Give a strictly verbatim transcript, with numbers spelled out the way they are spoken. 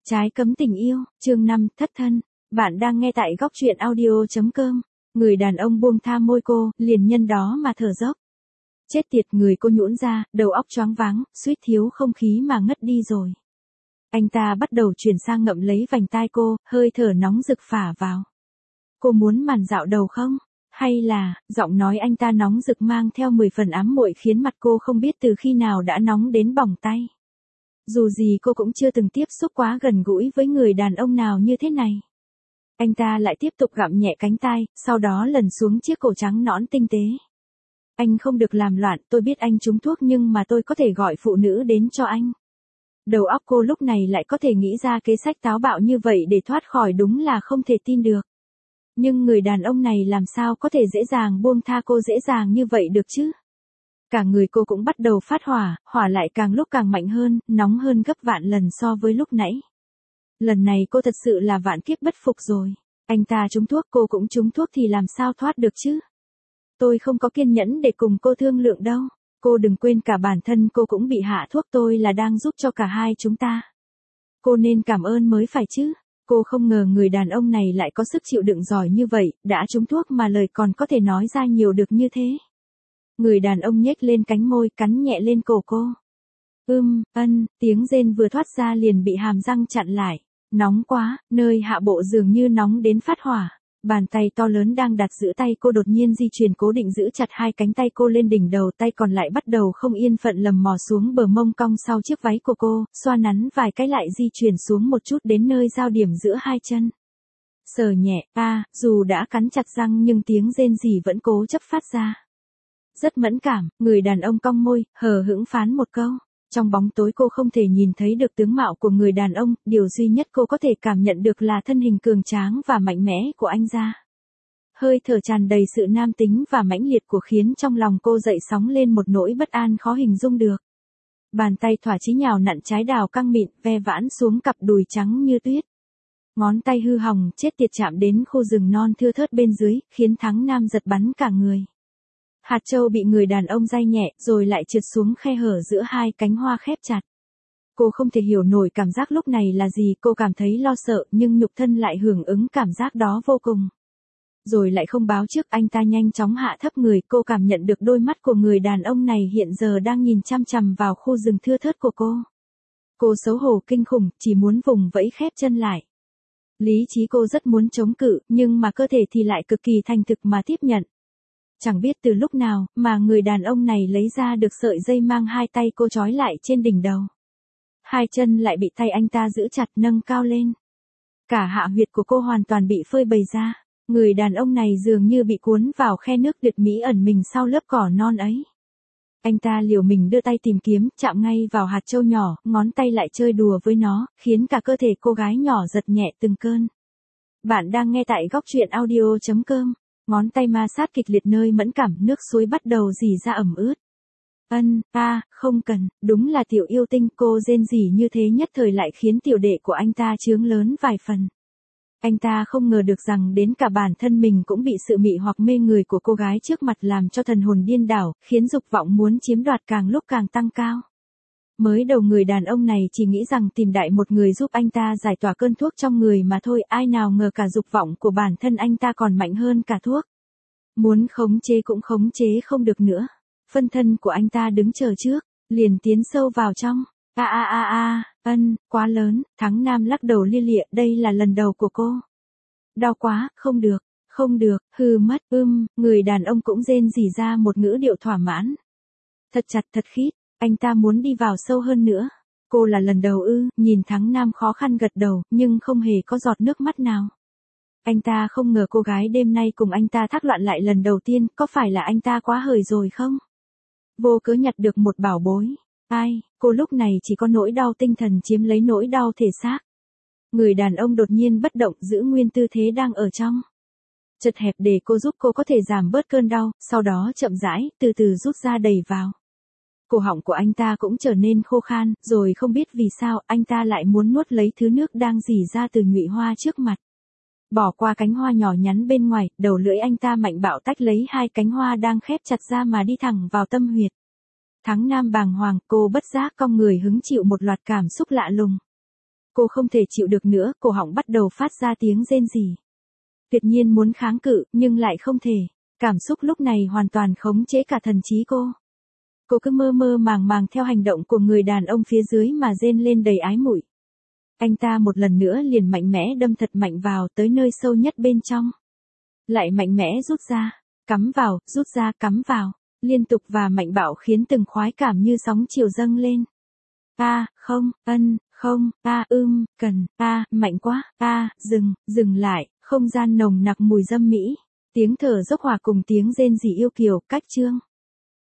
Trái cấm tình yêu, chương năm, thất thân. Bạn đang nghe tại góc truyện audio.com. Người đàn ông buông tha môi cô, liền nhân đó mà thở dốc. Chết tiệt, người cô nhũn ra, đầu óc choáng váng, suýt thiếu không khí mà ngất đi rồi. Anh ta bắt đầu chuyển sang ngậm lấy vành tai cô, hơi thở nóng rực phả vào. Cô muốn màn dạo đầu không? Hay là, giọng nói anh ta nóng rực mang theo mười phần ám muội khiến mặt cô không biết từ khi nào đã nóng đến bỏng tay. Dù gì cô cũng chưa từng tiếp xúc quá gần gũi với người đàn ông nào như thế này. Anh ta lại tiếp tục gặm nhẹ cánh tai, sau đó lần xuống chiếc cổ trắng nõn tinh tế. Anh không được làm loạn, tôi biết anh trúng thuốc nhưng mà tôi có thể gọi phụ nữ đến cho anh. Đầu óc cô lúc này lại có thể nghĩ ra kế sách táo bạo như vậy để thoát khỏi, đúng là không thể tin được. Nhưng người đàn ông này làm sao có thể dễ dàng buông tha cô dễ dàng như vậy được chứ? Cả người cô cũng bắt đầu phát hỏa, hỏa lại càng lúc càng mạnh hơn, nóng hơn gấp vạn lần so với lúc nãy. Lần này cô thật sự là vạn kiếp bất phục rồi. Anh ta trúng thuốc, cô cũng trúng thuốc thì làm sao thoát được chứ? Tôi không có kiên nhẫn để cùng cô thương lượng đâu. Cô đừng quên cả bản thân cô cũng bị hạ thuốc, tôi là đang giúp cho cả hai chúng ta. Cô nên cảm ơn mới phải chứ. Cô không ngờ người đàn ông này lại có sức chịu đựng giỏi như vậy, đã trúng thuốc mà lời còn có thể nói ra nhiều được như thế. Người đàn ông nhếch lên cánh môi, cắn nhẹ lên cổ cô. Ưm, ân, tiếng rên vừa thoát ra liền bị hàm răng chặn lại. Nóng quá, nơi hạ bộ dường như nóng đến phát hỏa. Bàn tay to lớn đang đặt giữ tay cô đột nhiên di chuyển, cố định giữ chặt hai cánh tay cô lên đỉnh đầu, tay còn lại bắt đầu không yên phận lầm mò xuống bờ mông cong sau chiếc váy của cô, xoa nắn vài cái lại di chuyển xuống một chút đến nơi giao điểm giữa hai chân. Sờ nhẹ, a, à, dù đã cắn chặt răng nhưng tiếng rên rỉ vẫn cố chấp phát ra. Rất mẫn cảm, người đàn ông cong môi, hờ hững phán một câu. Trong bóng tối cô không thể nhìn thấy được tướng mạo của người đàn ông, điều duy nhất cô có thể cảm nhận được là thân hình cường tráng và mạnh mẽ của anh ta. Hơi thở tràn đầy sự nam tính và mãnh liệt của khiến trong lòng cô dậy sóng lên một nỗi bất an khó hình dung được. Bàn tay thỏa chí nhào nặn trái đào căng mịn, ve vãn xuống cặp đùi trắng như tuyết. Ngón tay hư hỏng, chết tiệt chạm đến khu rừng non thưa thớt bên dưới, khiến Thắng Nam giật bắn cả người. Hạt châu bị người đàn ông day nhẹ, rồi lại trượt xuống khe hở giữa hai cánh hoa khép chặt. Cô không thể hiểu nổi cảm giác lúc này là gì, cô cảm thấy lo sợ nhưng nhục thân lại hưởng ứng cảm giác đó vô cùng. Rồi lại không báo trước, anh ta nhanh chóng hạ thấp người, cô cảm nhận được đôi mắt của người đàn ông này hiện giờ đang nhìn chăm chằm vào khu rừng thưa thớt của cô. Cô xấu hổ kinh khủng, chỉ muốn vùng vẫy khép chân lại. Lý trí cô rất muốn chống cự, nhưng mà cơ thể thì lại cực kỳ thành thực mà tiếp nhận. Chẳng biết từ lúc nào, mà người đàn ông này lấy ra được sợi dây mang hai tay cô trói lại trên đỉnh đầu. Hai chân lại bị tay anh ta giữ chặt nâng cao lên. Cả hạ huyệt của cô hoàn toàn bị phơi bày ra. Người đàn ông này dường như bị cuốn vào khe nước tuyệt mỹ ẩn mình sau lớp cỏ non ấy. Anh ta liều mình đưa tay tìm kiếm, chạm ngay vào hạt châu nhỏ, ngón tay lại chơi đùa với nó, khiến cả cơ thể cô gái nhỏ giật nhẹ từng cơn. Bạn đang nghe tại góc truyện audio.com. Ngón tay ma sát kịch liệt nơi mẫn cảm, nước suối bắt đầu rỉ ra ẩm ướt. Ân, a, à, không cần, đúng là tiểu yêu tinh, cô rên rỉ như thế nhất thời lại khiến tiểu đệ của anh ta chướng lớn vài phần. Anh ta không ngờ được rằng đến cả bản thân mình cũng bị sự mị hoặc mê người của cô gái trước mặt làm cho thần hồn điên đảo, khiến dục vọng muốn chiếm đoạt càng lúc càng tăng cao. Mới đầu người đàn ông này chỉ nghĩ rằng tìm đại một người giúp anh ta giải tỏa cơn thuốc trong người mà thôi, ai nào ngờ cả dục vọng của bản thân anh ta còn mạnh hơn cả thuốc. Muốn khống chế cũng khống chế không được nữa. Phân thân của anh ta đứng chờ trước, liền tiến sâu vào trong. A a a a, ân, quá lớn, Thắng Nam lắc đầu lia lịa, đây là lần đầu của cô. Đau quá, không được, không được, hư mất, ưm, người đàn ông cũng rên rỉ ra một ngữ điệu thỏa mãn. Thật chặt thật khít. Anh ta muốn đi vào sâu hơn nữa. Cô là lần đầu ư, nhìn Thắng Nam khó khăn gật đầu, nhưng không hề có giọt nước mắt nào. Anh ta không ngờ cô gái đêm nay cùng anh ta thác loạn lại lần đầu tiên, có phải là anh ta quá hời rồi không? Vô cớ nhặt được một bảo bối. Ai, cô lúc này chỉ có nỗi đau tinh thần chiếm lấy nỗi đau thể xác. Người đàn ông đột nhiên bất động giữ nguyên tư thế đang ở trong. Chật hẹp để cô giúp cô có thể giảm bớt cơn đau, sau đó chậm rãi, từ từ rút ra đẩy vào. Cổ họng của anh ta cũng trở nên khô khan, rồi không biết vì sao anh ta lại muốn nuốt lấy thứ nước đang rỉ ra từ nhụy hoa trước mặt. Bỏ qua cánh hoa nhỏ nhắn bên ngoài, đầu lưỡi anh ta mạnh bạo tách lấy hai cánh hoa đang khép chặt ra mà đi thẳng vào tâm huyệt. Thắng Nam bàng hoàng, cô bất giác cong người hứng chịu một loạt cảm xúc lạ lùng. Cô không thể chịu được nữa, cổ họng bắt đầu phát ra tiếng rên rỉ. Tuyệt nhiên muốn kháng cự, nhưng lại không thể. Cảm xúc lúc này hoàn toàn khống chế cả thần trí cô. Cô cứ mơ mơ màng màng theo hành động của người đàn ông phía dưới mà rên lên đầy ái muội. Anh ta một lần nữa liền mạnh mẽ đâm thật mạnh vào tới nơi sâu nhất bên trong. Lại mạnh mẽ rút ra, cắm vào, rút ra, cắm vào. Liên tục và mạnh bạo khiến từng khoái cảm như sóng chiều dâng lên. A, không, ân, không, a, ưm, cần, a, mạnh quá, a, dừng, dừng lại, không gian nồng nặc mùi dâm mỹ. Tiếng thở dốc hòa cùng tiếng rên rỉ yêu kiều, cách chương.